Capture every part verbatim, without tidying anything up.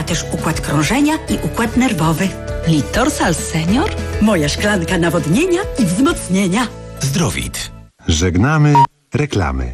też układ krążenia i układ nerwowy. Litorsal Senior? Moja szklanka nawodnienia i wzmocnienia. Zdrowit. Żegnamy reklamy.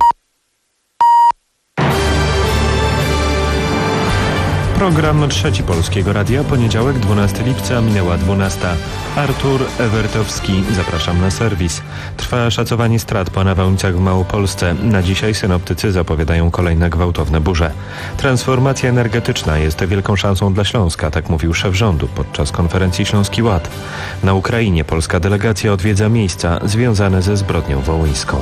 Program Trzeci Polskiego Radia, poniedziałek, dwunastego lipca, minęła dwunasta. Artur Ewertowski, zapraszam na serwis. Trwa szacowanie strat po nawałnicach w Małopolsce. Na dzisiaj synoptycy zapowiadają kolejne gwałtowne burze. Transformacja energetyczna jest wielką szansą dla Śląska, tak mówił szef rządu podczas konferencji Śląski Ład. Na Ukrainie polska delegacja odwiedza miejsca związane ze zbrodnią wołyńską.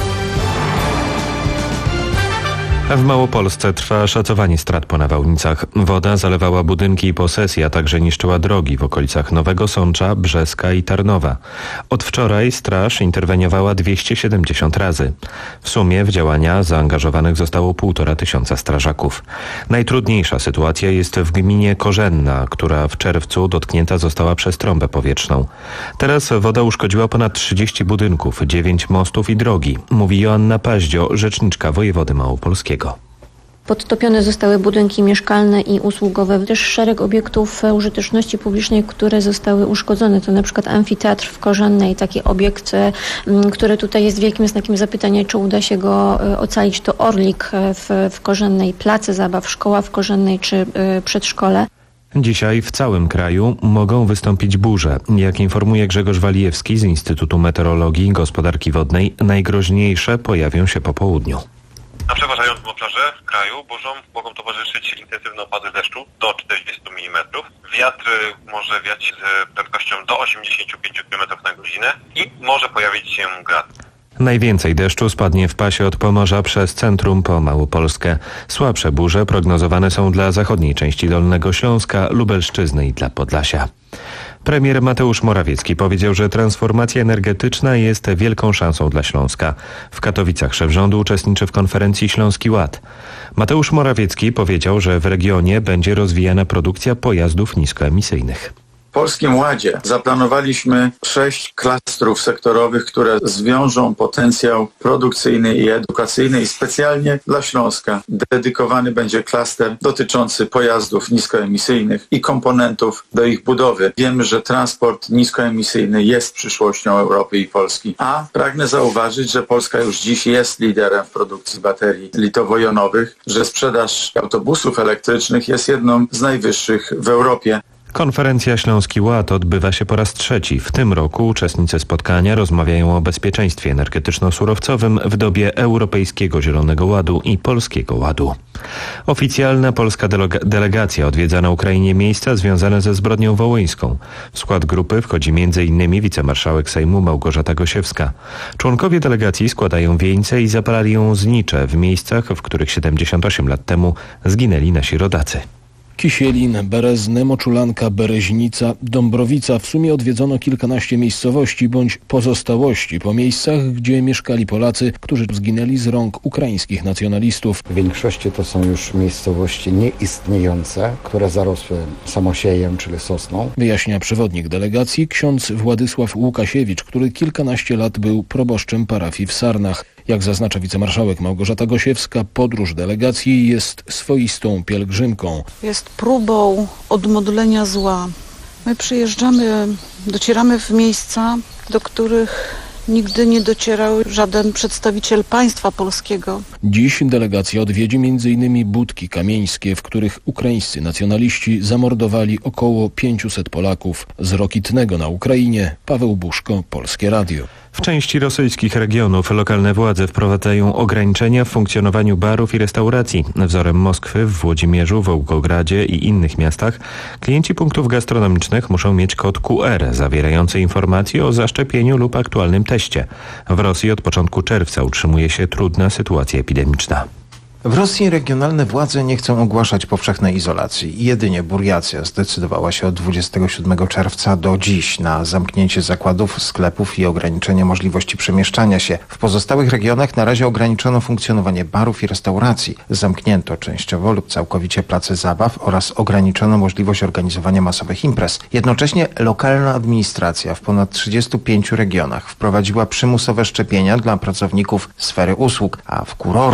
W Małopolsce trwa szacowanie strat po nawałnicach. Woda zalewała budynki i posesje, a także niszczyła drogi w okolicach Nowego Sącza, Brzeska i Tarnowa. Od wczoraj straż interweniowała dwieście siedemdziesiąt razy. W sumie w działania zaangażowanych zostało półtora tysiąca strażaków. Najtrudniejsza sytuacja jest w gminie Korzenna, która w czerwcu dotknięta została przez trąbę powietrzną. Teraz woda uszkodziła ponad trzydzieści budynków, dziewięć mostów i drogi, mówi Joanna Paździo, rzeczniczka wojewody małopolskiego. Podtopione zostały budynki mieszkalne i usługowe, też szereg obiektów użyteczności publicznej, które zostały uszkodzone. To na przykład amfiteatr w Korzennej, taki obiekt, który tutaj jest wielkim znakiem zapytania, czy uda się go ocalić. To Orlik w, w Korzennej, place zabaw, szkoła w Korzennej czy przedszkole. Dzisiaj w całym kraju mogą wystąpić burze. Jak informuje Grzegorz Walijewski z Instytutu Meteorologii i Gospodarki Wodnej, najgroźniejsze pojawią się po południu. Na przeważającym obszarze kraju burzom mogą towarzyszyć intensywne opady deszczu do czterdziestu milimetrów. Wiatr może wiać z prędkością do osiemdziesięciu pięciu kilometrów na godzinę i może pojawić się grad. Najwięcej deszczu spadnie w pasie od Pomorza przez centrum po Małopolskę. Słabsze burze prognozowane są dla zachodniej części Dolnego Śląska, Lubelszczyzny i dla Podlasia. Premier Mateusz Morawiecki powiedział, że transformacja energetyczna jest wielką szansą dla Śląska. W Katowicach szef rządu uczestniczy w konferencji Śląski Ład. Mateusz Morawiecki powiedział, że w regionie będzie rozwijana produkcja pojazdów niskoemisyjnych. W Polskim Ładzie zaplanowaliśmy sześć klastrów sektorowych, które zwiążą potencjał produkcyjny i edukacyjny i specjalnie dla Śląska dedykowany będzie klaster dotyczący pojazdów niskoemisyjnych i komponentów do ich budowy. Wiemy, że transport niskoemisyjny jest przyszłością Europy i Polski, a pragnę zauważyć, że Polska już dziś jest liderem w produkcji baterii litowo-jonowych, że sprzedaż autobusów elektrycznych jest jedną z najwyższych w Europie. Konferencja Śląski Ład odbywa się po raz trzeci. W tym roku uczestnicy spotkania rozmawiają o bezpieczeństwie energetyczno-surowcowym w dobie Europejskiego Zielonego Ładu i Polskiego Ładu. Oficjalna polska delega- delegacja odwiedza na Ukrainie miejsca związane ze zbrodnią wołyńską. W skład grupy wchodzi między innymi wicemarszałek Sejmu Małgorzata Gosiewska. Członkowie delegacji składają wieńce i zapalają znicze w miejscach, w których siedemdziesiąt osiem lat temu zginęli nasi rodacy. Kisielin, Berezny, Moczulanka, Bereźnica, Dąbrowica. W sumie odwiedzono kilkanaście miejscowości bądź pozostałości po miejscach, gdzie mieszkali Polacy, którzy zginęli z rąk ukraińskich nacjonalistów. W większości to są już miejscowości nieistniejące, które zarosły samosiejem, czyli sosną. Wyjaśnia przewodnik delegacji ksiądz Władysław Łukasiewicz, który kilkanaście lat był proboszczem parafii w Sarnach. Jak zaznacza wicemarszałek Małgorzata Gosiewska, podróż delegacji jest swoistą pielgrzymką. Jest próbą odmodlenia zła. My przyjeżdżamy, docieramy w miejsca, do których nigdy nie docierał żaden przedstawiciel państwa polskiego. Dziś delegacja odwiedzi między innymi Budki Kamieńskie, w których ukraińscy nacjonaliści zamordowali około pięciuset Polaków. Z Rokitnego na Ukrainie, Paweł Buszko, Polskie Radio. W części rosyjskich regionów lokalne władze wprowadzają ograniczenia w funkcjonowaniu barów i restauracji. Wzorem Moskwy, w Włodzimierzu, Wołgogradzie i innych miastach klienci punktów gastronomicznych muszą mieć kod Q R zawierający informacje o zaszczepieniu lub aktualnym teście. W Rosji od początku czerwca utrzymuje się trudna sytuacja epidemiczna. W Rosji regionalne władze nie chcą ogłaszać powszechnej izolacji. Jedynie Burjacja zdecydowała się od dwudziestego siódmego czerwca do dziś na zamknięcie zakładów, sklepów i ograniczenie możliwości przemieszczania się. W pozostałych regionach na razie ograniczono funkcjonowanie barów i restauracji. Zamknięto częściowo lub całkowicie place zabaw oraz ograniczono możliwość organizowania masowych imprez. Jednocześnie lokalna administracja w ponad trzydziestu pięciu regionach wprowadziła przymusowe szczepienia dla pracowników sfery usług, a w kurortach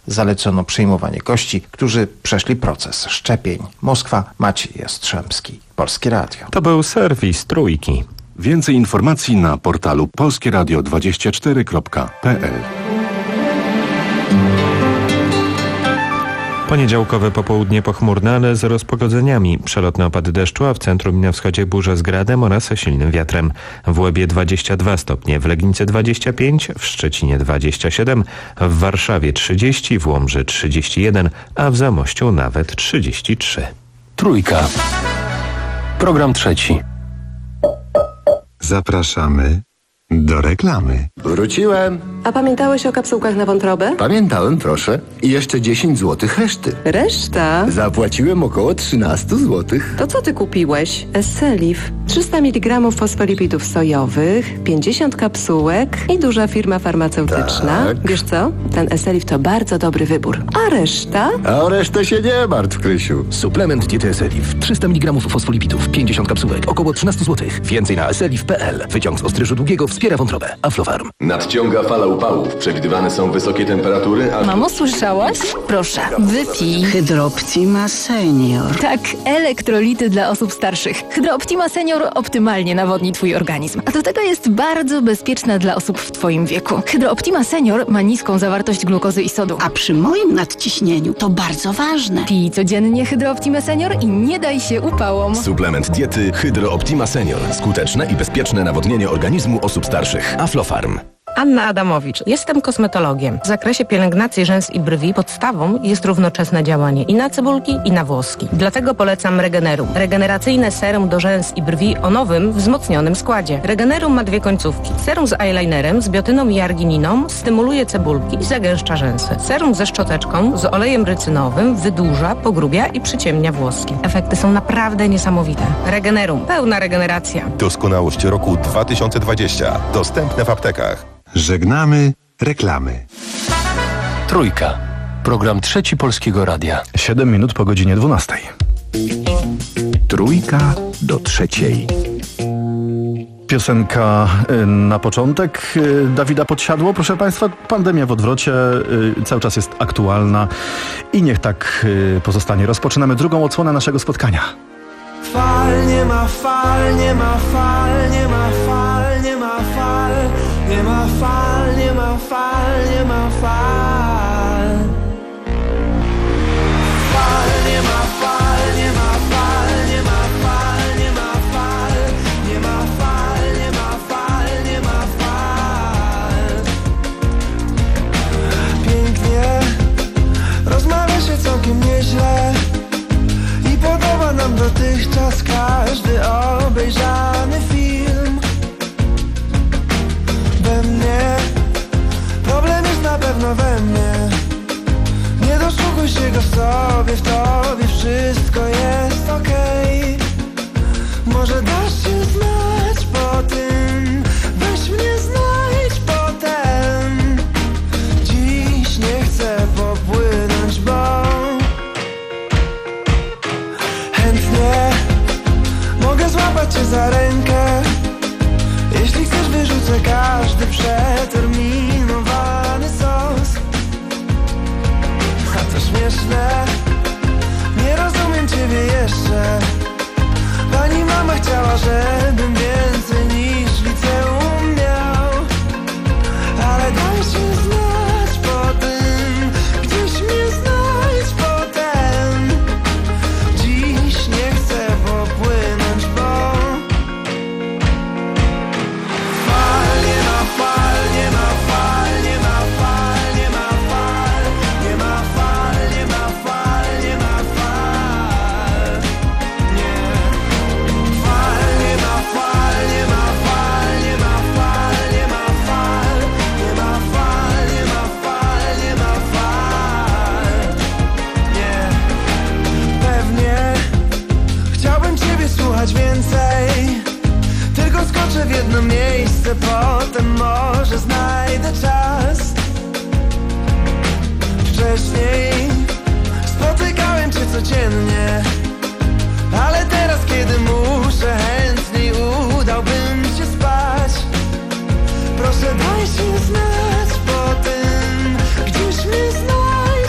Zalecono przyjmowanie gości, którzy przeszli proces szczepień. Moskwa, Maciej Jastrzębski, Polskie Radio. To był serwis Trójki. Więcej informacji na portalu polskie radio dwadzieścia cztery kropka p l. Poniedziałkowe popołudnie pochmurne, ale z rozpogodzeniami. Przelotne opady deszczu, a w centrum i na wschodzie burze z gradem oraz silnym wiatrem. W Łebie dwadzieścia dwa stopnie, w Legnicy dwadzieścia pięć, w Szczecinie dwadzieścia siedem, w Warszawie trzydzieści, w Łomży trzydzieści jeden, a w Zamościu nawet trzydzieści trzy. Trójka. Program trzeci. Zapraszamy do reklamy. Wróciłem. A pamiętałeś o kapsułkach na wątrobę? Pamiętałem, proszę. I jeszcze dziesięć złotych reszty. Reszta? Zapłaciłem około trzynaście złotych. To co ty kupiłeś? Esselif. trzysta miligramów fosfolipidów sojowych, pięćdziesiąt kapsułek i duża firma farmaceutyczna. Tak. Wiesz co? Ten Esselif to bardzo dobry wybór. A reszta? A o resztę się nie martw, Krysiu. Suplement diety Esselif. trzysta miligramów fosfolipidów, pięćdziesiąt kapsułek, około trzynaście złotych. Więcej na esselif kropka p l. Wyciąg z ostryżu długiego wspiera wątrobę. Aflofarm. Nadciąga fala upałów. Przewidywane są wysokie temperatury, a... Mamo, słyszałaś? Proszę, wypij. Hydrooptima Senior. Tak, elektrolity dla osób starszych. Hydrooptima Senior optymalnie nawodni twój organizm. A do tego jest bardzo bezpieczna dla osób w twoim wieku. Hydrooptima Senior ma niską zawartość glukozy i sodu. A przy moim nadciśnieniu to bardzo ważne. Pij codziennie Hydrooptima Senior i nie daj się upałom. Suplement diety Hydrooptima Senior. Skuteczne i bezpieczne nawodnienie organizmu osób starszych. Aflofarm. Anna Adamowicz. Jestem kosmetologiem. W zakresie pielęgnacji rzęs i brwi podstawą jest równoczesne działanie i na cebulki, i na włoski. Dlatego polecam Regenerum. Regeneracyjne serum do rzęs i brwi o nowym, wzmocnionym składzie. Regenerum ma dwie końcówki. Serum z eyelinerem, z biotyną i argininą stymuluje cebulki i zagęszcza rzęsy. Serum ze szczoteczką, z olejem rycynowym wydłuża, pogrubia i przyciemnia włoski. Efekty są naprawdę niesamowite. Regenerum. Pełna regeneracja. Doskonałość roku dwa tysiące dwudziestego. Dostępne w aptekach. Żegnamy reklamy. Trójka. Program trzeci Polskiego Radia. Siedem minut po godzinie dwunastej. Trójka do trzeciej. Piosenka na początek Dawida Podsiadło. Proszę Państwa, pandemia w odwrocie cały czas jest aktualna i niech tak pozostanie. Rozpoczynamy drugą odsłonę naszego spotkania. Fal, nie ma fal, nie ma fal, nie ma fal, nie ma fal, nie ma fal, nie ma fal, nie ma fal. Fal, nie ma fal, nie ma fal, nie ma fal, nie ma fal, nie ma fal, nie ma fal, nie ma fal. Pięknie, rozmawia się całkiem nieźle. Podoba nam dotychczas każdy obejrzany film. We mnie problem jest na pewno we mnie. Nie doszukuj się go w sobie, w tobie wszystko jest okej. Może dasz się znać po tym, weź mnie znajdź potem. Dziś nie chcę popłynąć, bo mogę złapać cię za rękę. Jeśli chcesz, wyrzucę każdy przeterminowany sos. A to śmieszne, nie rozumiem ciebie jeszcze. Pani mama chciała, żebym więcej niż liceum miał. Ale daj się znać po tym, gdzieś mnie znajdź potem. Dziś nie chcę popłynąć, bo fal, nie ma fal, nie ma fal, nie ma fal, nie ma fal, nie ma fal, nie ma fal, nie ma fal, nie. Fal, nie ma fal, nie ma fal, nie ma fal, nie ma fal, nie ma fal, nie ma fal, nie ma fal, nie. Pewnie chciałbym ciebie słuchać więcej, tylko skoczę w jedno miejsce, potem może znajdę czas. Wcześniej spotykałem cię codziennie, ale teraz, kiedy muszę, chętniej udałbym się spać. Proszę, daj się znać po tym, gdzieś mnie znajdź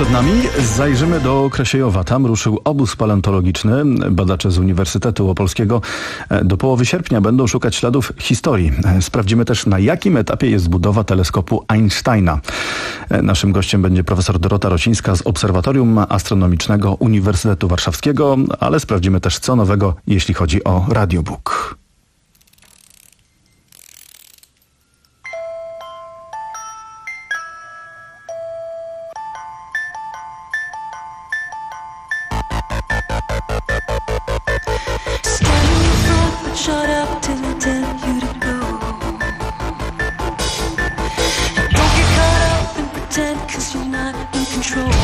przed nami. Zajrzymy do Kresiejowa. Tam ruszył obóz paleontologiczny. Badacze z Uniwersytetu Opolskiego do połowy sierpnia będą szukać śladów historii. Sprawdzimy też, na jakim etapie jest budowa teleskopu Einsteina. Naszym gościem będzie profesor Dorota Rocińska z Obserwatorium Astronomicznego Uniwersytetu Warszawskiego, ale sprawdzimy też, co nowego, jeśli chodzi o Radiobóg. Shut up till I tell you to go. Don't get caught up and pretend, cause you're not in control.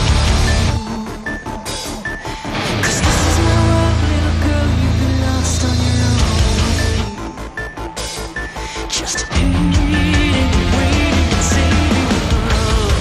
Cause this is my world, little girl, you've been lost on your own. Just waiting, waiting and saving the world.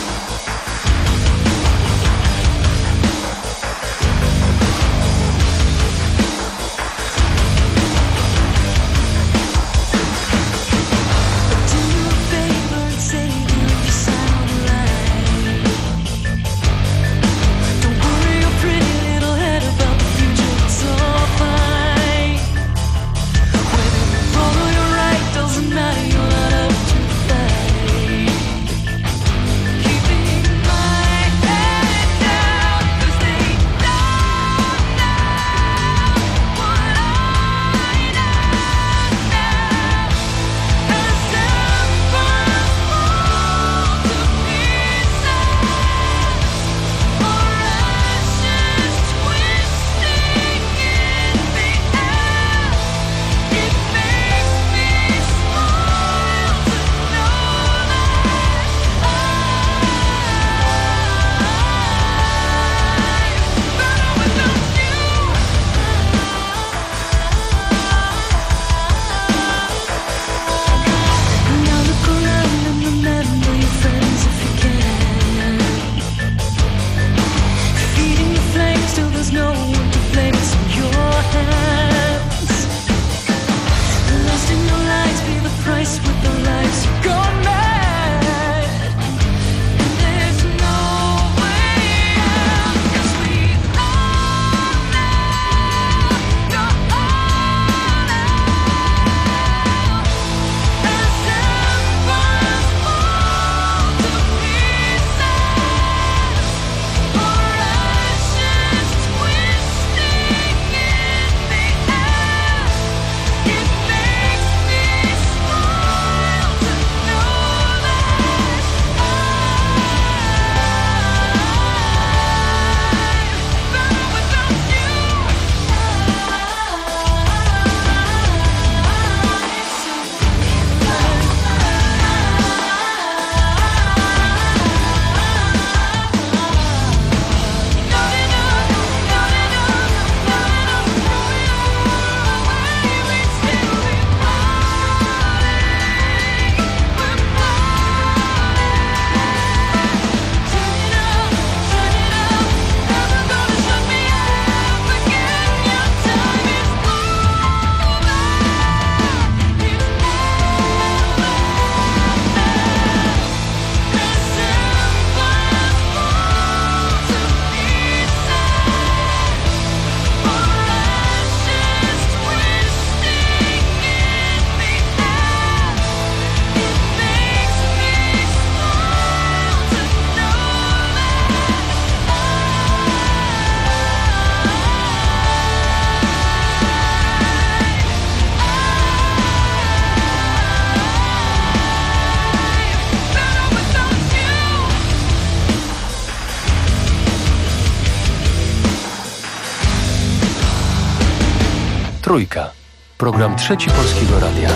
Trójka. Program Trzeci Polskiego Radia.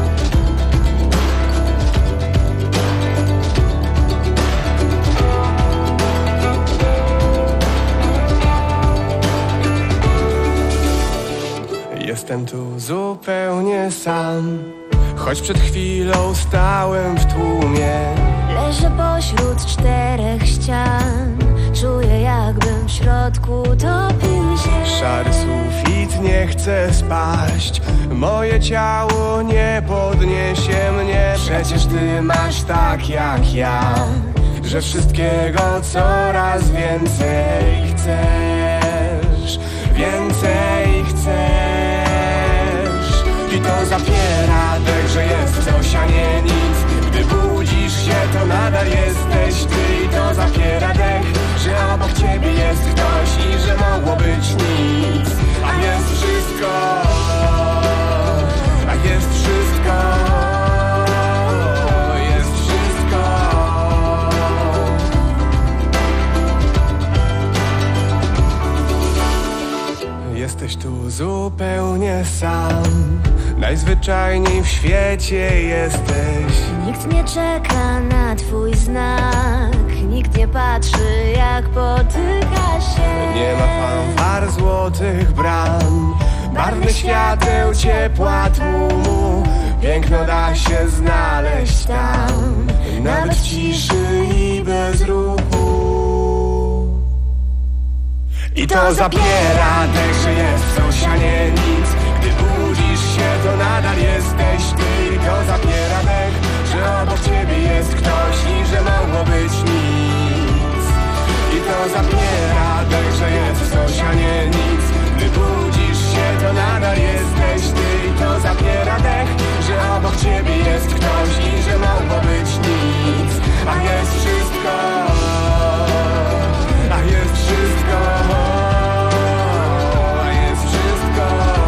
Jestem tu zupełnie sam, choć przed chwilą stałem w tłumie. Leżę pośród czterech ścian, czuję, jakbym w środku topił się. Szary sufit nie chce spaść, moje ciało nie podniesie mnie. Przecież ty masz tak jak ja że wszystkiego coraz więcej chcesz, więcej chcesz. I to zapiera dech, że jest coś, a nie nic. Gdy budzisz się, to nadal jesteś ty. I to zapiera dech, że obok ciebie jest ktoś i że mogło być nic. A jest wszystko, a jest wszystko, jest wszystko. Jesteś tu zupełnie sam, najzwyczajniej w świecie jesteś. Nikt nie czeka na twój znak, nikt nie patrzy jak potyka się. Nie ma fanfar złotych bram, barwnych świateł, ciepła tłumu. Piękno da się znaleźć tam, nawet w ciszy i bez ruchu. I to zapiera dech, że jest coś, a nie nic. Gdy budzisz się, to nadal jesteś ty. I to zapiera dech, że obok ciebie jest ktoś i że mogło być nic. I to zapiera dech, że jest coś, a nie nic. Gdy budzisz się, to nadal jesteś ty. I to zapiera dech, że obok ciebie jest ktoś i że mogło być nic. A jest wszystko, a jest wszystko, a jest wszystko.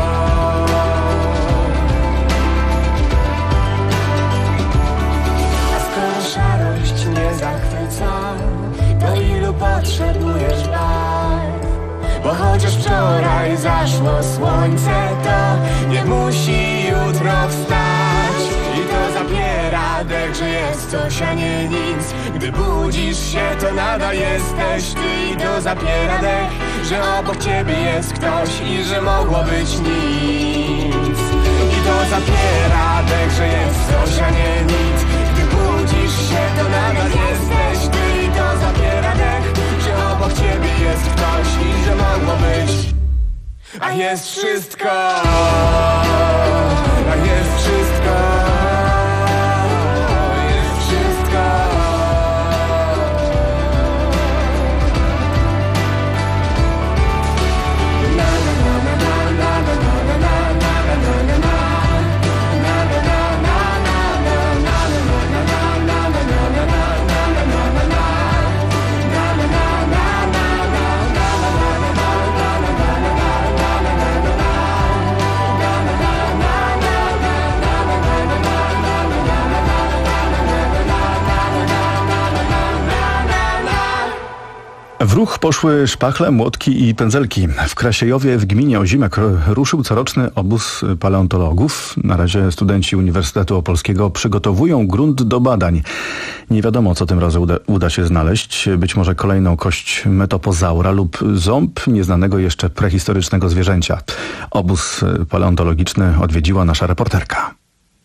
A skoro szarość nie zachwyca, to ilu potrzebujesz barw? Bo chociaż wczoraj zaszło słońce, to nie musi jutro wstać. I to zapiera dech, że jest coś, a nie nic. Gdy budzisz się, to nadal jesteś ty. I to zapiera dech, że obok ciebie jest ktoś i że mogło być nic. I to zapiera dech, że jest coś, a nie nic. Gdy budzisz się, to nadal jesteś ty. I to zapiera dech, że obok ciebie jest ktoś i że mogło być. A jest wszystko, a jest wszystko, jest wszystko. Na na na na na na na na na na na na. W ruch poszły szpachle, młotki i pędzelki. W Krasiejowie w gminie Ozimek ruszył coroczny obóz paleontologów. Na razie studenci Uniwersytetu Opolskiego przygotowują grunt do badań. Nie wiadomo, co tym razem uda, uda się znaleźć. Być może kolejną kość metopozaura lub ząb nieznanego jeszcze prehistorycznego zwierzęcia. Obóz paleontologiczny odwiedziła nasza reporterka.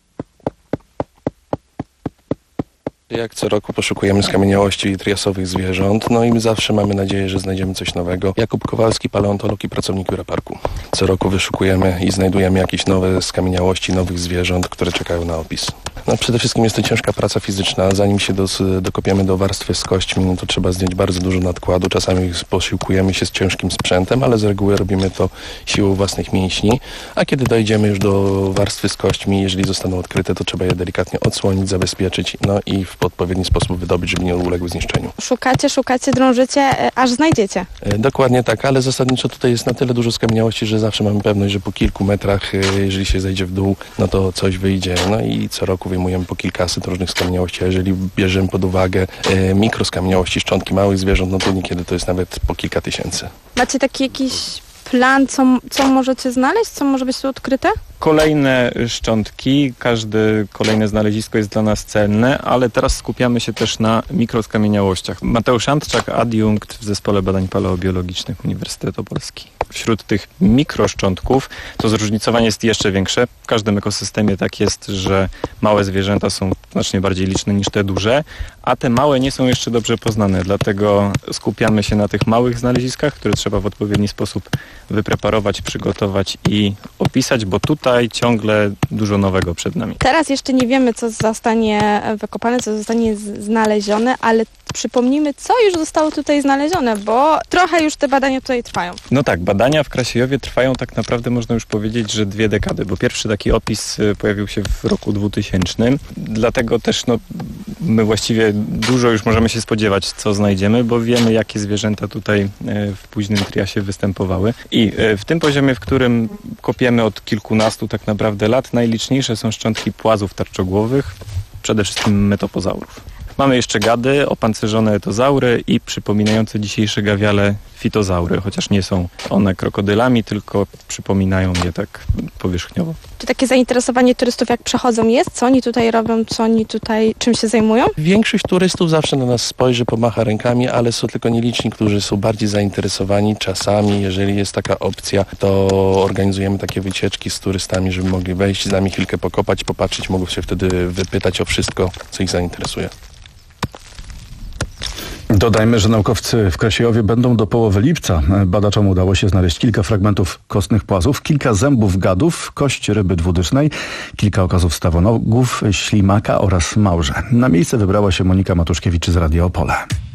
Jak co roku poszukujemy skamieniałości triasowych zwierząt, no i zawsze mamy nadzieję, że znajdziemy coś nowego. Jakub Kowalski, paleontolog i pracownik Biura Parku. Co roku wyszukujemy i znajdujemy jakieś nowe skamieniałości, nowych zwierząt, które czekają na opis. No przede wszystkim jest to ciężka praca fizyczna. Zanim się dos, dokopiemy do warstwy z kośćmi, no to trzeba zdjąć bardzo dużo nadkładu. Czasami posiłkujemy się z ciężkim sprzętem, ale z reguły robimy to siłą własnych mięśni. A kiedy dojdziemy już do warstwy z kośćmi, jeżeli zostaną odkryte, to trzeba je delikatnie odsłonić, zabezpieczyć, no i w odpowiedni sposób wydobyć, żeby nie uległy zniszczeniu. Szukacie, szukacie, drążycie, aż znajdziecie. E, dokładnie tak, ale zasadniczo tutaj jest na tyle dużo skamieniałości, że zawsze mamy pewność, że po kilku metrach, e, jeżeli się zejdzie w dół, no to coś wyjdzie. No i co roku wyjmujemy po kilkaset różnych skamieniałości, a jeżeli bierzemy pod uwagę e, mikroskamieniałości, szczątki małych zwierząt, no to niekiedy to jest nawet po kilka tysięcy. Macie taki jakiś plan, co, co możecie znaleźć, co może być tu odkryte? Kolejne szczątki, każde kolejne znalezisko jest dla nas cenne, ale teraz skupiamy się też na mikroskamieniałościach. Mateusz Antczak, adiunkt w Zespole Badań Paleobiologicznych Uniwersytetu Opolski. Wśród tych mikroszczątków to zróżnicowanie jest jeszcze większe. W każdym ekosystemie tak jest, że małe zwierzęta są znacznie bardziej liczne niż te duże, a te małe nie są jeszcze dobrze poznane, dlatego skupiamy się na tych małych znaleziskach, które trzeba w odpowiedni sposób wypreparować, przygotować i opisać, bo tutaj tutaj ciągle dużo nowego przed nami. Teraz jeszcze nie wiemy, co zostanie wykopane, co zostanie z- znalezione, ale przypomnijmy, co już zostało tutaj znalezione, bo trochę już te badania tutaj trwają. No tak, badania w Krasiejowie trwają tak naprawdę, można już powiedzieć, że dwie dekady, bo pierwszy taki opis y, pojawił się w roku dwutysięcznym. Dlatego też no, my właściwie dużo już możemy się spodziewać, co znajdziemy, bo wiemy, jakie zwierzęta tutaj y, w późnym triasie występowały. I y, w tym poziomie, w którym kopiemy od kilkunastu tak naprawdę lat, najliczniejsze są szczątki płazów tarczogłowych, przede wszystkim metopozaurów. Mamy jeszcze gady, opancerzone etozaury i przypominające dzisiejsze gawiale fitozaury, chociaż nie są one krokodylami, tylko przypominają je tak powierzchniowo. Czy takie zainteresowanie turystów, jak przechodzą, jest? Co oni tutaj robią? Co oni tutaj, czym się zajmują? Większość turystów zawsze na nas spojrzy, pomacha rękami, ale są tylko nieliczni, którzy są bardziej zainteresowani. Czasami, jeżeli jest taka opcja, to organizujemy takie wycieczki z turystami, żeby mogli wejść z nami chwilkę pokopać, popatrzeć, mogą się wtedy wypytać o wszystko, co ich zainteresuje. Dodajmy, że naukowcy w Krasiejowie będą do połowy lipca. Badaczom udało się znaleźć kilka fragmentów kostnych płazów, kilka zębów gadów, kość ryby dwudycznej, kilka okazów stawonogów, ślimaka oraz małże. Na miejsce wybrała się Monika Matuszkiewicz z Radia Opole.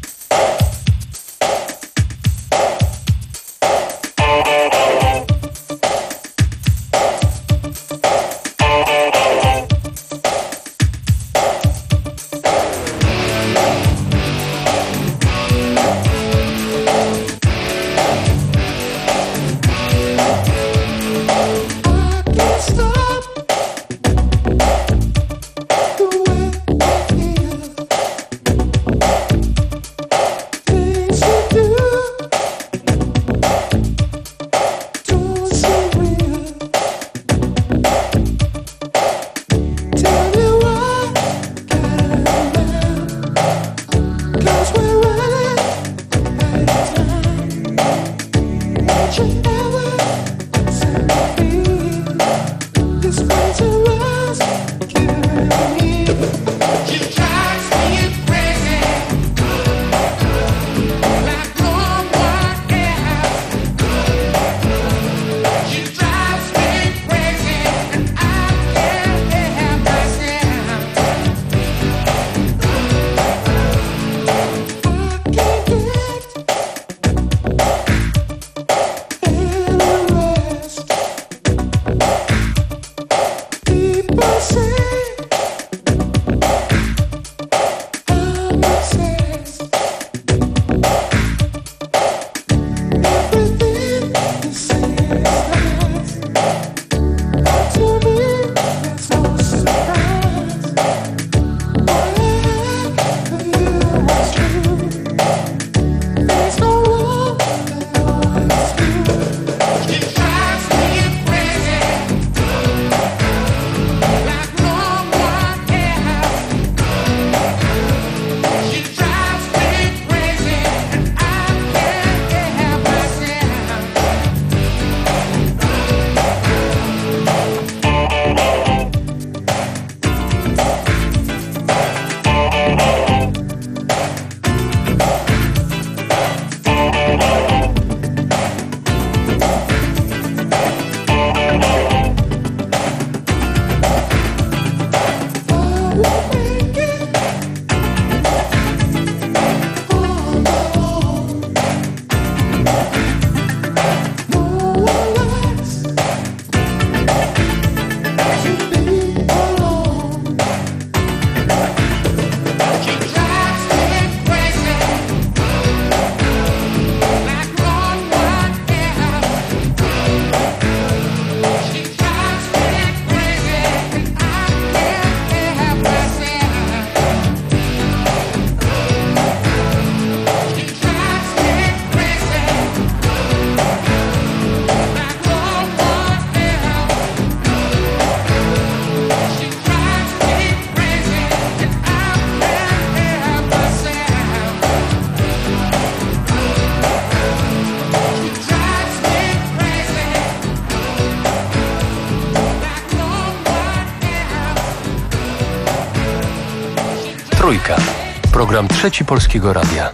Trójka. Program Trzeci Polskiego Radia.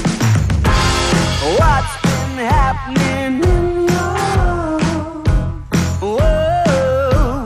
What's been happening in your world?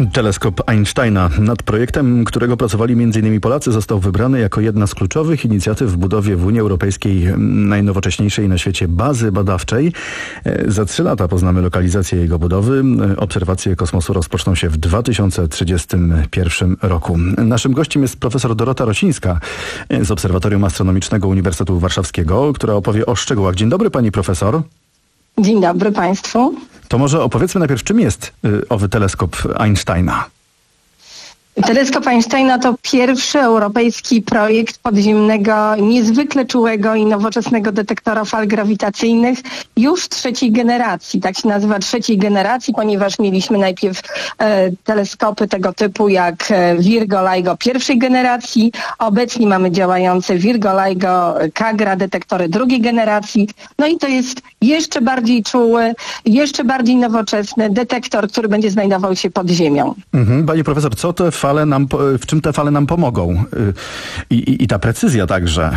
Teleskop Einsteina. Nad projektem, którego pracowali między innymi Polacy, został wybrany jako jedna z kluczowych inicjatyw w budowie w Unii Europejskiej najnowocześniejszej na świecie bazy badawczej. Za trzy lata poznamy lokalizację jego budowy. Obserwacje kosmosu rozpoczną się w dwa tysiące trzydziestym pierwszym roku. Naszym gościem jest profesor Dorota Rosińska z Obserwatorium Astronomicznego Uniwersytetu Warszawskiego, która opowie o szczegółach. Dzień dobry, pani profesor. Dzień dobry państwu. To może opowiedzmy najpierw, czym jest y, owy teleskop Einsteina. Teleskop Einsteina to pierwszy europejski projekt podziemnego, niezwykle czułego i nowoczesnego detektora fal grawitacyjnych już trzeciej generacji. Tak się nazywa trzeciej generacji, ponieważ mieliśmy najpierw e, teleskopy tego typu jak e, Virgo-LIGO pierwszej generacji. Obecnie mamy działające Virgo-LIGO Kagra, detektory drugiej generacji. No i to jest jeszcze bardziej czuły, jeszcze bardziej nowoczesny detektor, który będzie znajdował się pod ziemią. Mhm. Pani profesor, co te fale nam, w czym te fale nam pomogą? I, i, i ta precyzja także.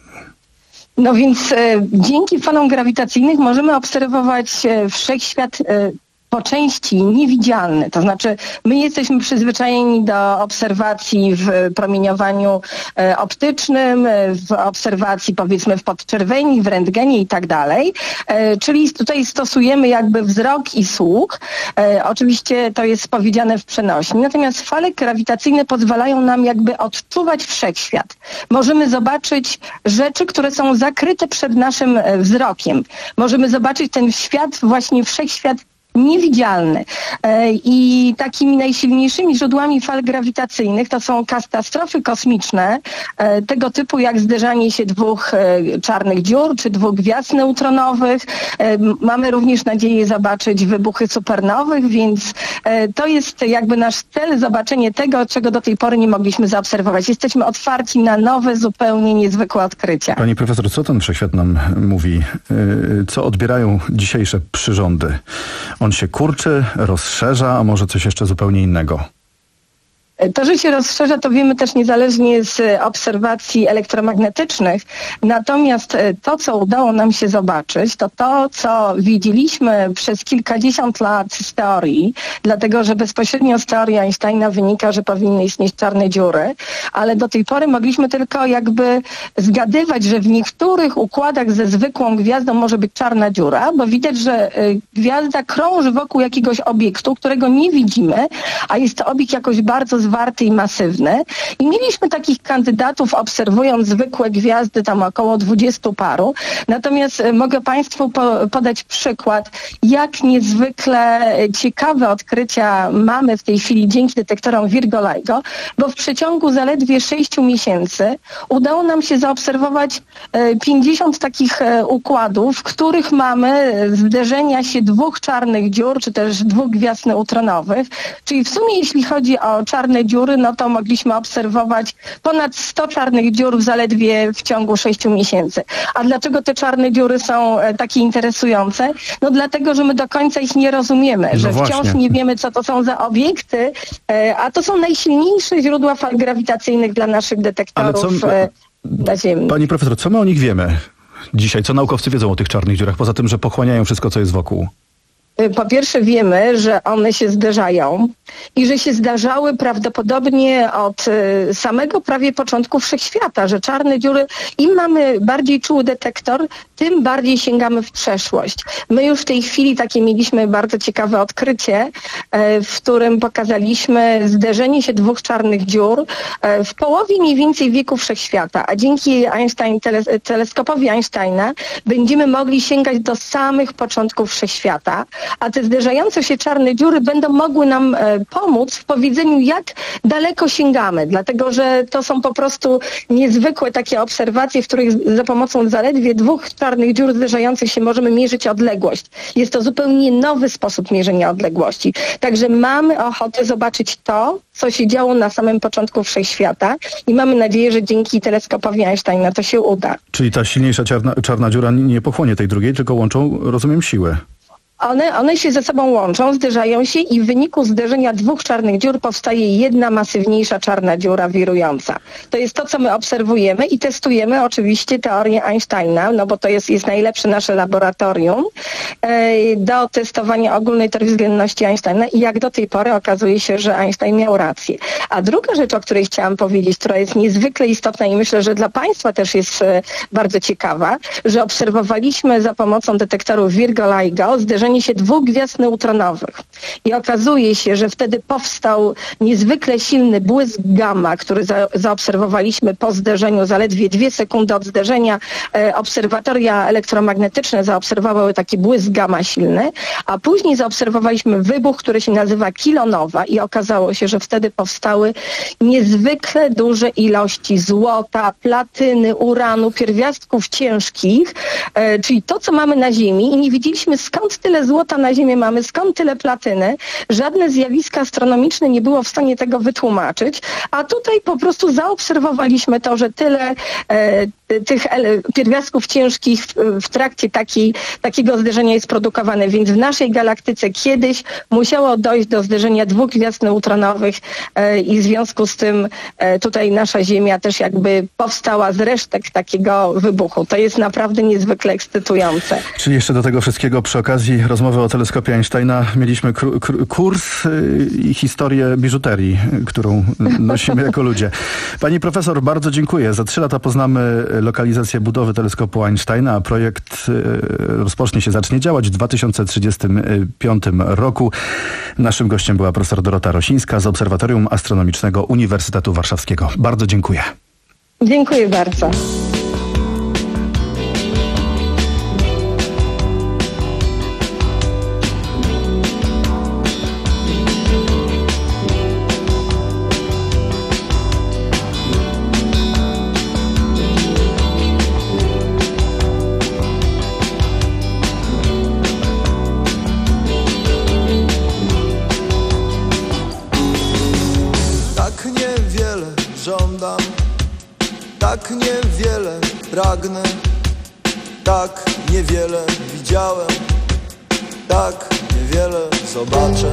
No więc e, dzięki falom grawitacyjnym możemy obserwować e, wszechświat e, po części niewidzialny. To znaczy my jesteśmy przyzwyczajeni do obserwacji w promieniowaniu e, optycznym, e, w obserwacji powiedzmy w podczerwieni, w rentgenie i tak dalej. E, czyli tutaj stosujemy jakby wzrok i słuch. E, oczywiście to jest powiedziane w przenośni. Natomiast fale grawitacyjne pozwalają nam jakby odczuwać wszechświat. Możemy zobaczyć rzeczy, które są zakryte przed naszym e, wzrokiem. Możemy zobaczyć ten świat, właśnie wszechświat niewidzialny. I takimi najsilniejszymi źródłami fal grawitacyjnych to są katastrofy kosmiczne, tego typu jak zderzanie się dwóch czarnych dziur czy dwóch gwiazd neutronowych. Mamy również nadzieję zobaczyć wybuchy supernowych, więc to jest jakby nasz cel, zobaczenie tego, czego do tej pory nie mogliśmy zaobserwować. Jesteśmy otwarci na nowe, zupełnie niezwykłe odkrycia. Pani profesor, co ten wszechświat nam mówi? Co odbierają dzisiejsze przyrządy? On się kurczy, rozszerza, a może coś jeszcze zupełnie innego? To, że się rozszerza, to wiemy też niezależnie z obserwacji elektromagnetycznych. Natomiast to, co udało nam się zobaczyć, to to, co widzieliśmy przez kilkadziesiąt lat z teorii, dlatego że bezpośrednio z teorii Einsteina wynika, że powinny istnieć czarne dziury, ale do tej pory mogliśmy tylko jakby zgadywać, że w niektórych układach ze zwykłą gwiazdą może być czarna dziura, bo widać, że gwiazda krąży wokół jakiegoś obiektu, którego nie widzimy, a jest to obiekt jakoś bardzo zwarty i masywny. I mieliśmy takich kandydatów, obserwując zwykłe gwiazdy, tam około dwudziestu paru. Natomiast mogę Państwu po, podać przykład, jak niezwykle ciekawe odkrycia mamy w tej chwili dzięki detektorom Virgo-LIGO, bo w przeciągu zaledwie sześciu miesięcy udało nam się zaobserwować pięćdziesiąt takich układów, w których mamy zderzenia się dwóch czarnych dziur, czy też dwóch gwiazd neutronowych. Czyli w sumie, jeśli chodzi o czarne dziury, no to mogliśmy obserwować ponad sto czarnych dziur zaledwie w ciągu sześciu miesięcy. A dlaczego te czarne dziury są e, takie interesujące? No dlatego, że my do końca ich nie rozumiemy, no że właśnie. wciąż nie wiemy, co to są za obiekty, e, a to są najsilniejsze źródła fal grawitacyjnych dla naszych detektorów co, e, na Ziemi. Pani profesor, co my o nich wiemy dzisiaj? Co naukowcy wiedzą o tych czarnych dziurach, poza tym, że pochłaniają wszystko, co jest wokół? Po pierwsze wiemy, że one się zderzają i że się zdarzały prawdopodobnie od y, samego prawie początku wszechświata, że czarne dziury, im mamy bardziej czuły detektor, tym bardziej sięgamy w przeszłość. My już w tej chwili takie mieliśmy bardzo ciekawe odkrycie, y, w którym pokazaliśmy zderzenie się dwóch czarnych dziur y, w połowie mniej więcej wieku wszechświata, a dzięki Einstein, tele, teleskopowi Einsteina będziemy mogli sięgać do samych początków wszechświata. A te zderzające się czarne dziury będą mogły nam e, pomóc w powiedzeniu, jak daleko sięgamy, dlatego że to są po prostu niezwykłe takie obserwacje, w których za pomocą zaledwie dwóch czarnych dziur zderzających się możemy mierzyć odległość. Jest to zupełnie nowy sposób mierzenia odległości. Także mamy ochotę zobaczyć to, co się działo na samym początku wszechświata i mamy nadzieję, że dzięki teleskopowi Einsteina to się uda. Czyli ta silniejsza czarna, czarna dziura nie pochłonie tej drugiej, tylko łączą, rozumiem, siły. one, one się ze sobą łączą, zderzają się i w wyniku zderzenia dwóch czarnych dziur powstaje jedna masywniejsza czarna dziura wirująca. To jest to, co my obserwujemy i testujemy oczywiście teorię Einsteina, no bo to jest, jest najlepsze nasze laboratorium e, do testowania ogólnej teorii względności Einsteina i jak do tej pory okazuje się, że Einstein miał rację. A druga rzecz, o której chciałam powiedzieć, która jest niezwykle istotna i myślę, że dla Państwa też jest e, bardzo ciekawa, że obserwowaliśmy za pomocą detektorów Virgo-LIGO zderzenie się dwóch gwiazd neutronowych. I okazuje się, że wtedy powstał niezwykle silny błysk gamma, który za, zaobserwowaliśmy po zderzeniu, zaledwie dwie sekundy od zderzenia. E, obserwatoria elektromagnetyczne zaobserwowały taki błysk gamma silny, a później zaobserwowaliśmy wybuch, który się nazywa kilonowa i okazało się, że wtedy powstały niezwykle duże ilości złota, platyny, uranu, pierwiastków ciężkich, e, czyli to, co mamy na Ziemi i nie wiedzieliśmy, skąd tyle złota na Ziemi mamy, skąd tyle platyny. Żadne zjawisko astronomiczne nie było w stanie tego wytłumaczyć, a tutaj po prostu zaobserwowaliśmy to, że tyle e, tych pierwiastków ciężkich w, w trakcie takiej, takiego zderzenia jest produkowane, więc w naszej galaktyce kiedyś musiało dojść do zderzenia dwóch gwiazd neutronowych e, i w związku z tym e, tutaj nasza Ziemia też jakby powstała z resztek takiego wybuchu. To jest naprawdę niezwykle ekscytujące. Czyli jeszcze do tego wszystkiego przy okazji rozmowy o teleskopie Einsteina mieliśmy kr- kr- kurs y, i historię biżuterii, którą nosimy jako ludzie. Pani profesor, bardzo dziękuję. Za trzy lata poznamy lokalizację budowy teleskopu Einsteina, a projekt y, rozpocznie się, zacznie działać w dwa tysiące trzydziestym piątym roku. Naszym gościem była profesor Dorota Rosińska z Obserwatorium Astronomicznego Uniwersytetu Warszawskiego. Bardzo dziękuję. Dziękuję bardzo. Tak niewiele pragnę, tak niewiele widziałem, tak niewiele zobaczę.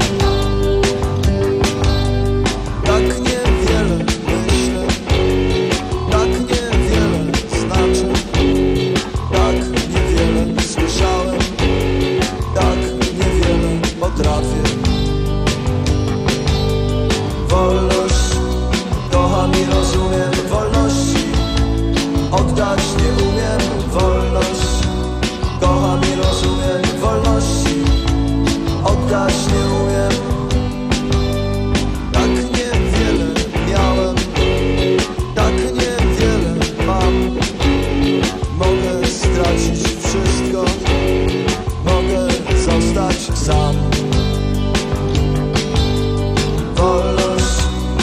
Tak niewiele myślę, tak niewiele znaczy, tak niewiele słyszałem, tak niewiele potrafię. Wolność kocham i rozumiem, wolności oddać nie umiem. Wolność kocham i rozumiem, wolności oddać nie umiem. Tak niewiele miałem, tak niewiele mam. Mogę stracić wszystko, mogę zostać sam. Wolność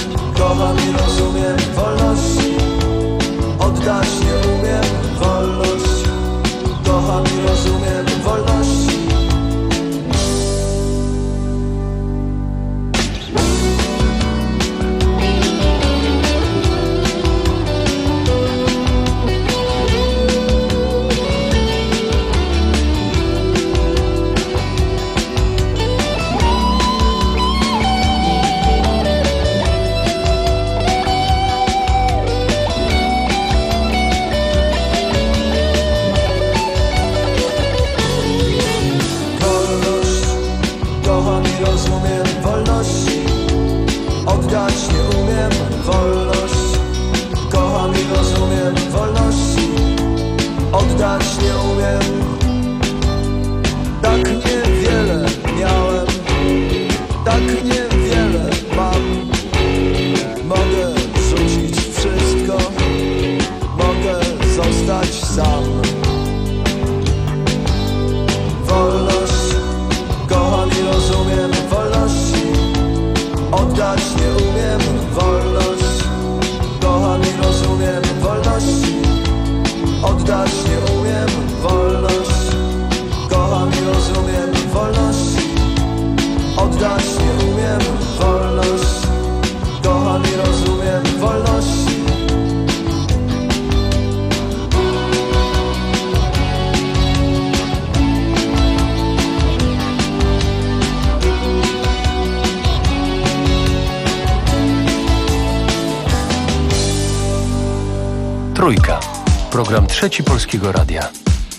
Trójka. Program Trzeci Polskiego Radia.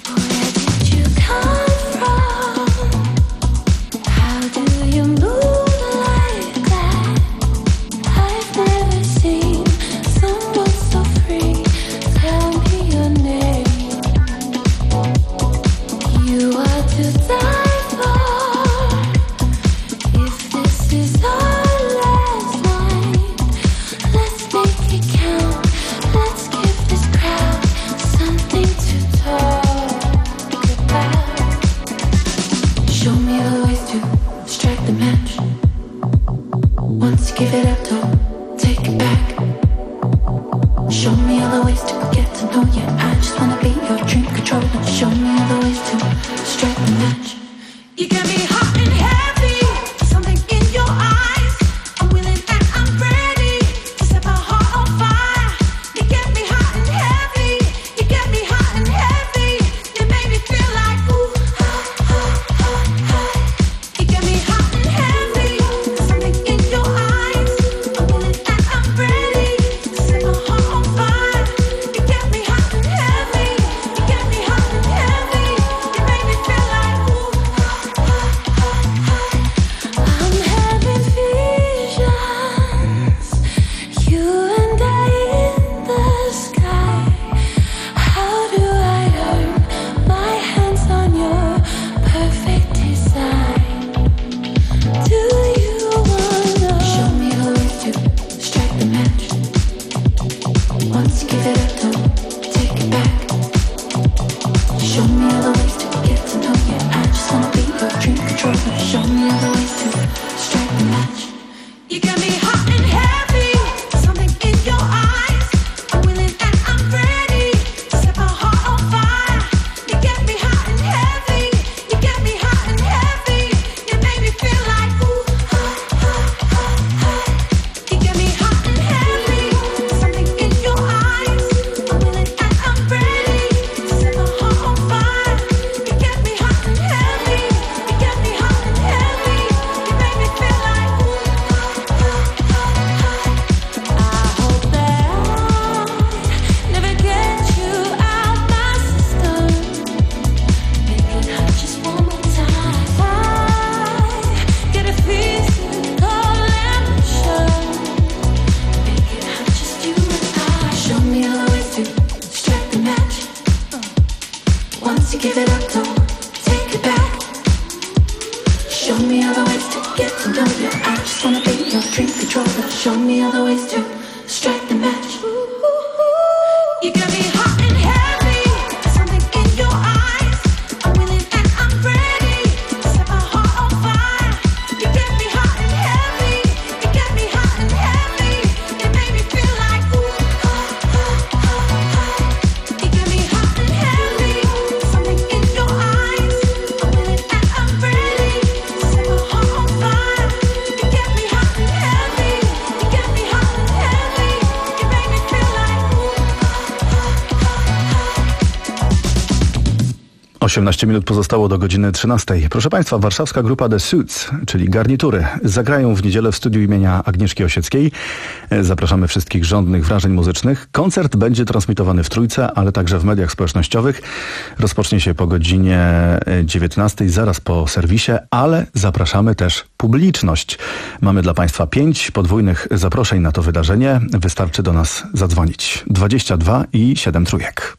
Give it up, don't take it back. Show me all the ways to get to know you. I just wanna be your dream controller. Show me all the ways to strike the match. You get me hot and heavy, something in your eyes. I'm willing and I'm ready to set my heart on fire. You get me hot and heavy, you get me hot and heavy. You make me feel like ooh, ah, ah, ah, ah. You get me hot and heavy, something in your eyes. osiemnaście minut pozostało do godziny trzynastej. Proszę Państwa, warszawska grupa The Suits, czyli garnitury, zagrają w niedzielę w studiu imienia Agnieszki Osieckiej. Zapraszamy wszystkich żądnych wrażeń muzycznych. Koncert będzie transmitowany w Trójce, ale także w mediach społecznościowych. Rozpocznie się po godzinie dziewiętnastej, zaraz po serwisie, ale zapraszamy też publiczność. Mamy dla Państwa pięć podwójnych zaproszeń na to wydarzenie. Wystarczy do nas zadzwonić. dwadzieścia dwa i siedem trójek.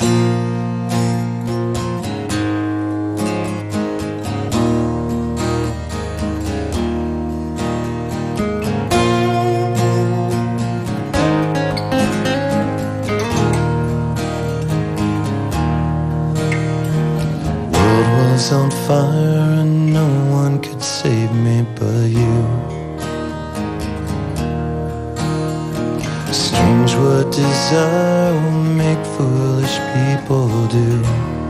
On fire and no one could save me but you. Strange what desire will make foolish people do.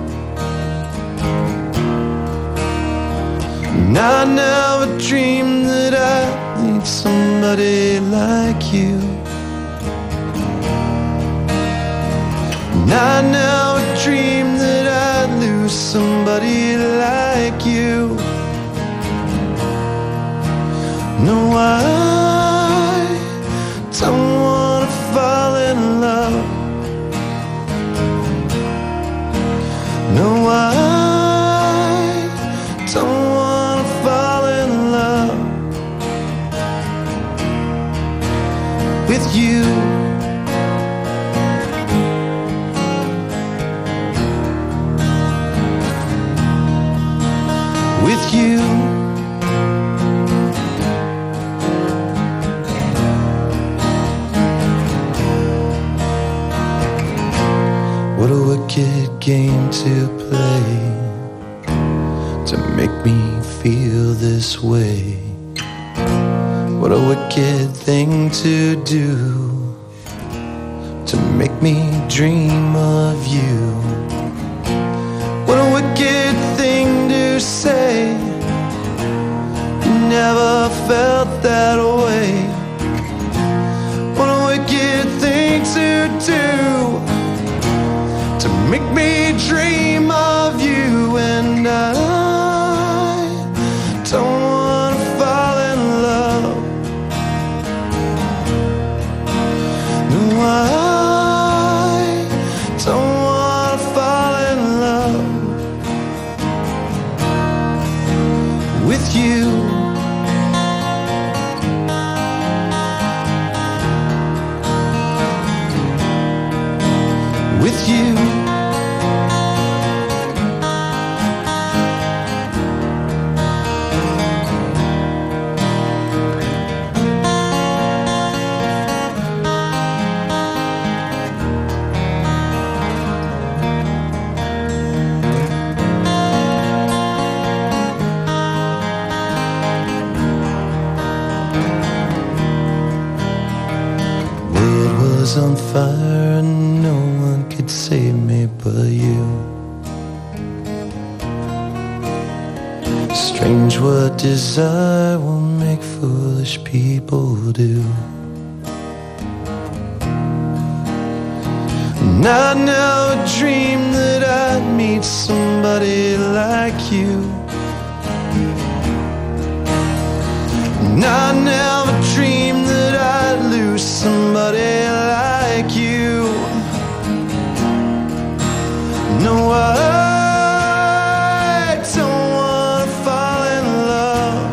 And I never dreamed that I'd need somebody like you. And I never dreamed that I'd lose somebody like you. No, I don't wanna fall in love you. With you. What a wicked game to play, to make me feel this way. What a wicked thing to do, to make me dream of you. What a wicked thing to say, never felt that way. What a wicked thing to do, to make me dream of you. And I don't want to fall in love. No, I don't want to fall in love with you. With you. Was on fire and no one could save me but you. Strange what desire will make foolish people do. And I never dreamed that I'd meet somebody like you. And I never dreamed that I'd lose somebody like you. No, I don't want to fall in love.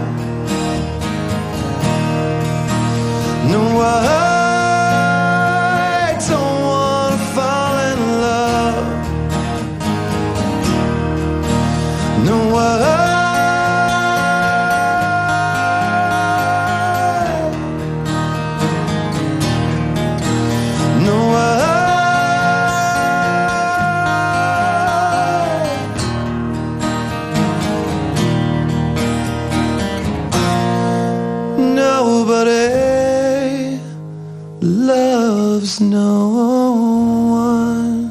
No, I don't want to fall in love. No, I no one.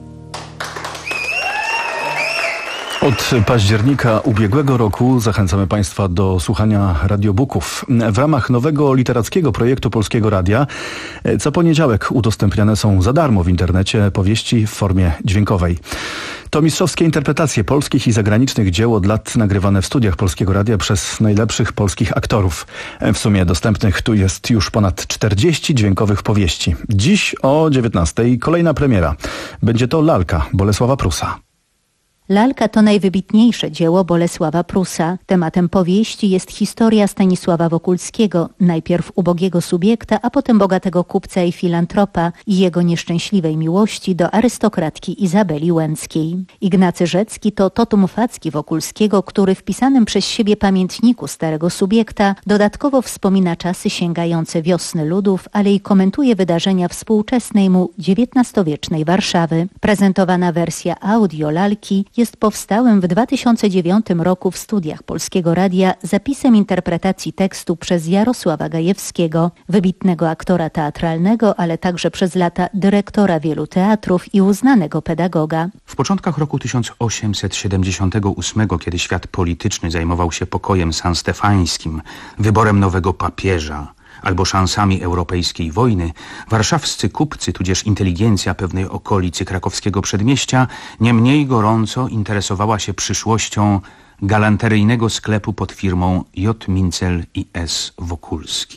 Od października ubiegłego roku zachęcamy Państwa do słuchania radiobooków. W ramach nowego literackiego projektu Polskiego Radia co poniedziałek udostępniane są za darmo w internecie powieści w formie dźwiękowej. To mistrzowskie interpretacje polskich i zagranicznych dzieł od lat nagrywane w studiach Polskiego Radia przez najlepszych polskich aktorów. W sumie dostępnych tu jest już ponad czterdzieści dźwiękowych powieści. Dziś o dziewiętnastej kolejna premiera. Będzie to Lalka Bolesława Prusa. Lalka to najwybitniejsze dzieło Bolesława Prusa. Tematem powieści jest historia Stanisława Wokulskiego, najpierw ubogiego subiekta, a potem bogatego kupca i filantropa i jego nieszczęśliwej miłości do arystokratki Izabeli Łęckiej. Ignacy Rzecki to totum facki Wokulskiego, który w pisanym przez siebie pamiętniku starego subiekta dodatkowo wspomina czasy sięgające wiosny ludów, ale i komentuje wydarzenia współczesnej mu dziewiętnastowiecznej Warszawy. Prezentowana wersja audio Lalki jest powstałym w dwa tysiące dziewiątym roku w studiach Polskiego Radia zapisem interpretacji tekstu przez Jarosława Gajewskiego, wybitnego aktora teatralnego, ale także przez lata dyrektora wielu teatrów i uznanego pedagoga. W początkach roku tysiąc osiemset siedemdziesiątego ósmego, kiedy świat polityczny zajmował się pokojem sanstefańskim, wyborem nowego papieża albo szansami europejskiej wojny, warszawscy kupcy, tudzież inteligencja pewnej okolicy krakowskiego przedmieścia nie mniej gorąco interesowała się przyszłością galanteryjnego sklepu pod firmą J. Mincel i S. Wokulski.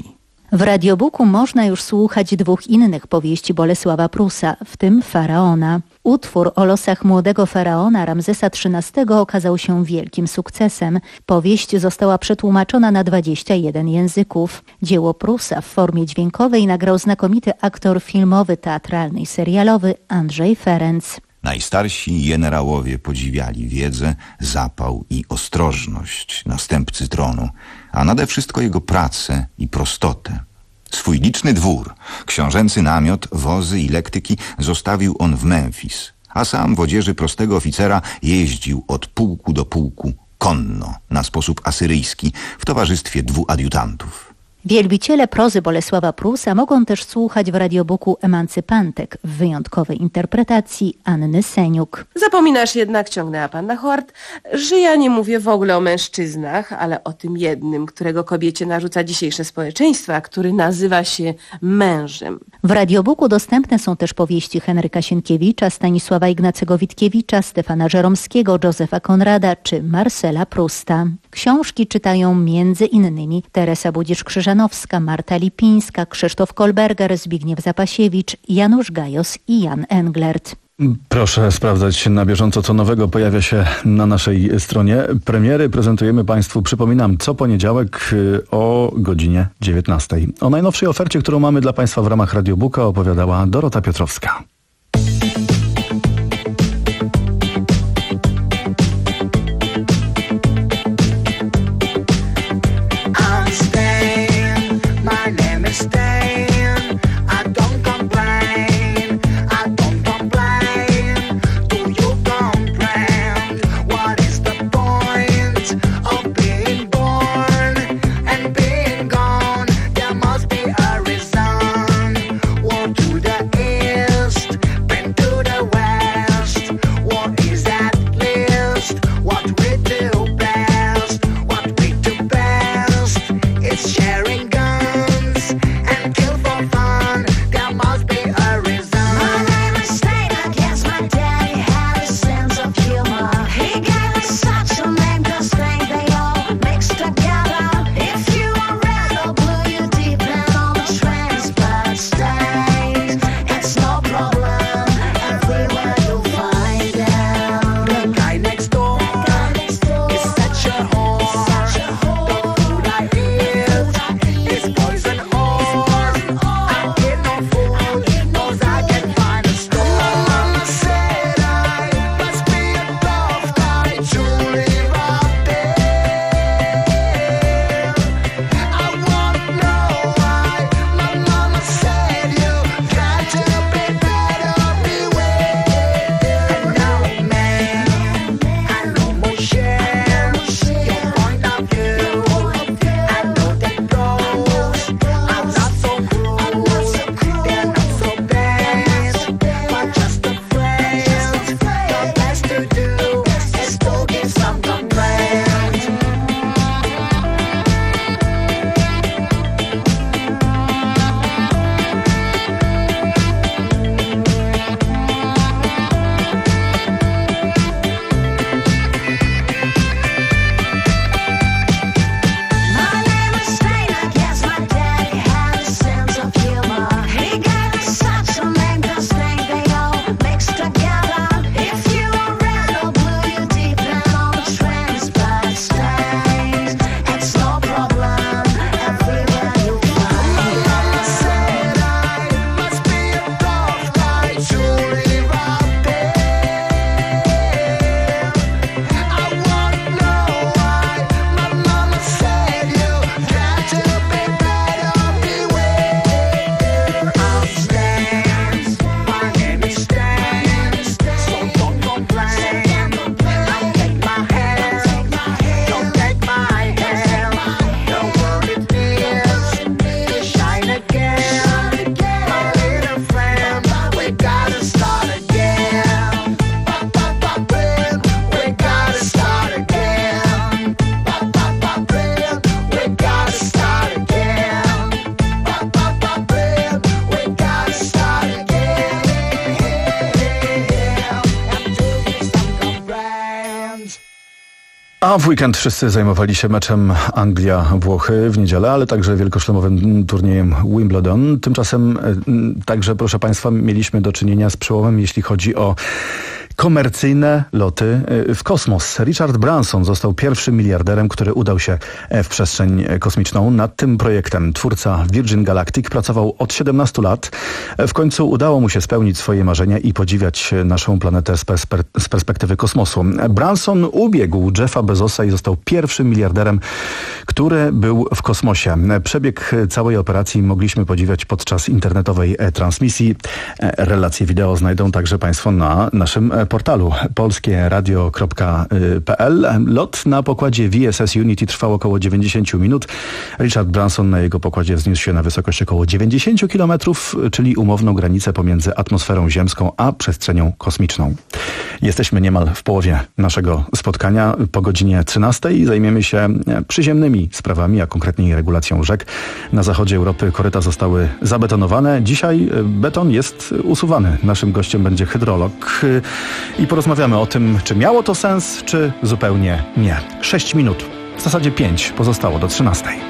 W radiobooku można już słuchać dwóch innych powieści Bolesława Prusa, w tym Faraona. Utwór o losach młodego faraona Ramzesa trzynastego okazał się wielkim sukcesem. Powieść została przetłumaczona na dwadzieścia jeden języków. Dzieło Prusa w formie dźwiękowej nagrał znakomity aktor filmowy, teatralny i serialowy Andrzej Ferenc. Najstarsi generałowie podziwiali wiedzę, zapał i ostrożność następcy tronu, a nade wszystko jego pracę i prostotę. Swój liczny dwór, książęcy namiot, wozy i lektyki zostawił on w Memfis, a sam w odzieży prostego oficera jeździł od pułku do pułku konno, na sposób asyryjski, w towarzystwie dwóch adiutantów. Wielbiciele prozy Bolesława Prusa mogą też słuchać w radiobooku Emancypantek w wyjątkowej interpretacji Anny Seniuk. Zapominasz jednak, ciągnęła panna Howard, że ja nie mówię w ogóle o mężczyznach, ale o tym jednym, którego kobiecie narzuca dzisiejsze społeczeństwo, a który nazywa się mężem. W radiobooku dostępne są też powieści Henryka Sienkiewicza, Stanisława Ignacego Witkiewicza, Stefana Żeromskiego, Józefa Konrada czy Marcela Prusta. Książki czytają między innymi Teresa Budzisz-Krzyżanowska, Marta Lipińska, Krzysztof Kolberger, Zbigniew Zapasiewicz, Janusz Gajos i Jan Englert. Proszę sprawdzać na bieżąco, co nowego pojawia się na naszej stronie. Premiery prezentujemy Państwu, przypominam, co poniedziałek o godzinie dziewiętnastej. O najnowszej ofercie, którą mamy dla Państwa w ramach Radiobooka, opowiadała Dorota Piotrowska. A w weekend wszyscy zajmowali się meczem Anglia-Włochy w niedzielę, ale także wielkoszlemowym turniejem Wimbledon. Tymczasem także, proszę Państwa, mieliśmy do czynienia z przełomem, jeśli chodzi o komercyjne loty w kosmos. Richard Branson został pierwszym miliarderem, który udał się w przestrzeń kosmiczną. Nad tym projektem twórca Virgin Galactic pracował od siedemnastu lat. W końcu udało mu się spełnić swoje marzenia i podziwiać naszą planetę z, perspe- z perspektywy kosmosu. Branson ubiegł Jeffa Bezosa i został pierwszym miliarderem, który był w kosmosie. Przebieg całej operacji mogliśmy podziwiać podczas internetowej transmisji. Relacje wideo znajdą także Państwo na naszym portalu polskie radio kropka p l. Lot na pokładzie V S S Unity trwał około dziewięćdziesiąt minut. Richard Branson na jego pokładzie wzniósł się na wysokość około dziewięćdziesiąt kilometrów, czyli umowną granicę pomiędzy atmosferą ziemską a przestrzenią kosmiczną. Jesteśmy niemal w połowie naszego spotkania. Po godzinie trzynastej zajmiemy się przyziemnymi sprawami, a konkretniej regulacją rzek. Na zachodzie Europy koryta zostały zabetonowane. Dzisiaj beton jest usuwany. Naszym gościem będzie hydrolog i porozmawiamy o tym, czy miało to sens, czy zupełnie nie. Sześć minut, w zasadzie pięć pozostało do trzynastej.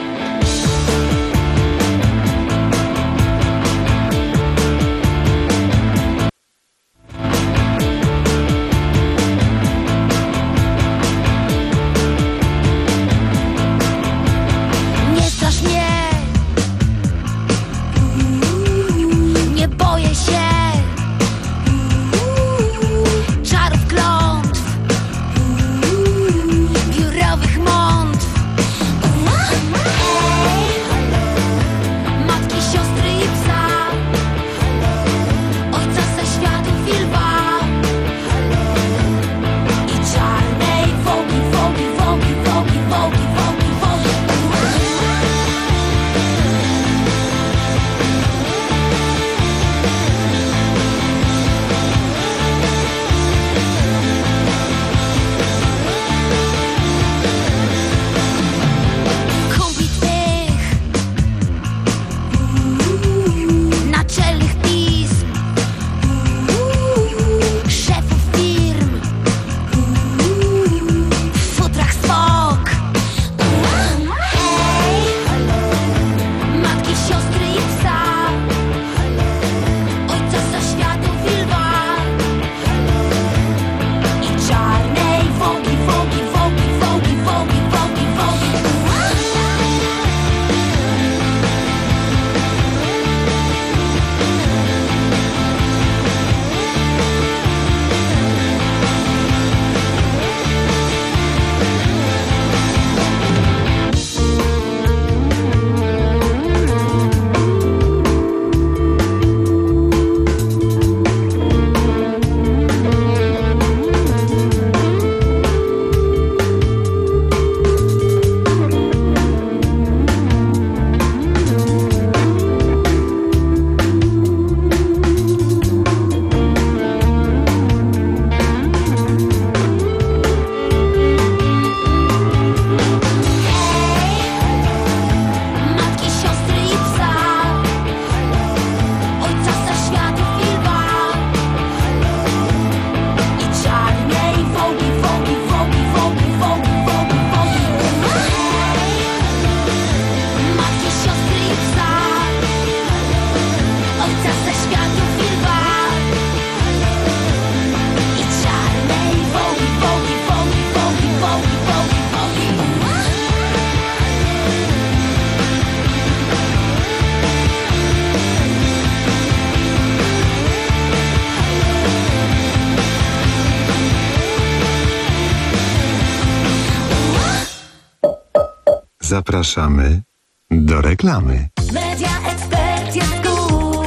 Zapraszamy do reklamy. Media Expert jest cool.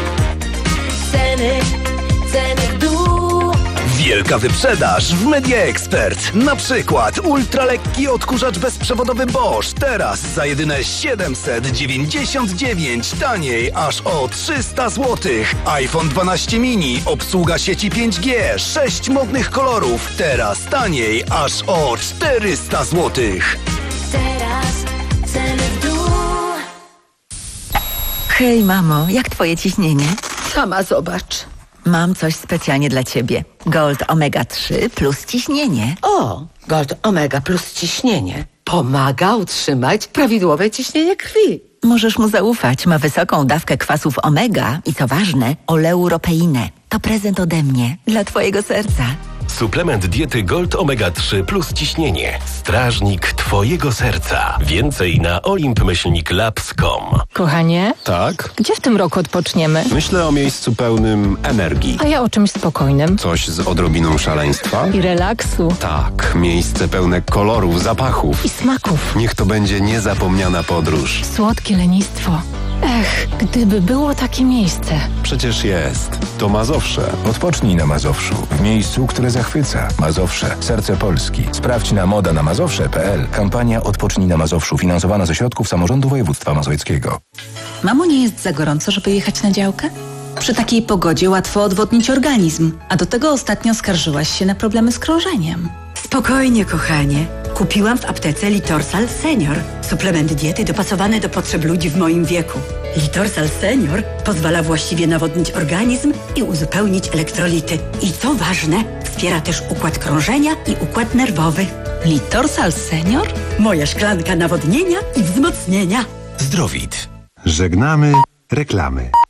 Ceny, ceny w dół. Wielka wyprzedaż w Media Expert. Na przykład ultralekki odkurzacz bezprzewodowy Bosch. Teraz za jedyne siedemset dziewięćdziesiąt dziewięć. Taniej aż o trzysta złotych. iPhone dwanaście mini. Obsługa sieci pięć G. sześć modnych kolorów. Teraz taniej aż o czterysta złotych. Teraz ceny w dół. Hej, mamo, jak twoje ciśnienie? Sama zobacz. Mam coś specjalnie dla ciebie. Gold Omega trzy plus ciśnienie. O, Gold Omega plus ciśnienie pomaga utrzymać prawidłowe ciśnienie krwi. Możesz mu zaufać. Ma wysoką dawkę kwasów omega i co ważne, oleuropeinę. To prezent ode mnie dla twojego serca. Suplement diety Gold Omega trzy plus ciśnienie. Strażnik twojego serca. Więcej na olimp myślnik labs kropka com. Kochanie? Tak? Gdzie w tym roku odpoczniemy? Myślę o miejscu pełnym energii. A ja o czymś spokojnym. Coś z odrobiną szaleństwa? I relaksu. Tak, miejsce pełne kolorów, zapachów. I smaków. Niech to będzie niezapomniana podróż. Słodkie lenistwo. Ech, gdyby było takie miejsce. Przecież jest. To Mazowsze. Odpocznij na Mazowszu, w miejscu, które zachwyca. Mazowsze, serce Polski. Sprawdź na moda na mazowsze kropka p l. Kampania Odpocznij na Mazowszu, finansowana ze środków samorządu województwa mazowieckiego. Mamo, nie jest za gorąco, żeby jechać na działkę? Przy takiej pogodzie łatwo odwodnić organizm, a do tego ostatnio skarżyłaś się na problemy z krążeniem. Spokojnie, kochanie. Kupiłam w aptece Litorsal Senior. Suplement diety dopasowany do potrzeb ludzi w moim wieku. Litorsal Senior pozwala właściwie nawodnić organizm i uzupełnić elektrolity. I co ważne, wspiera też układ krążenia i układ nerwowy. Litorsal Senior? Moja szklanka nawodnienia i wzmocnienia. Zdrowit. Żegnamy reklamy.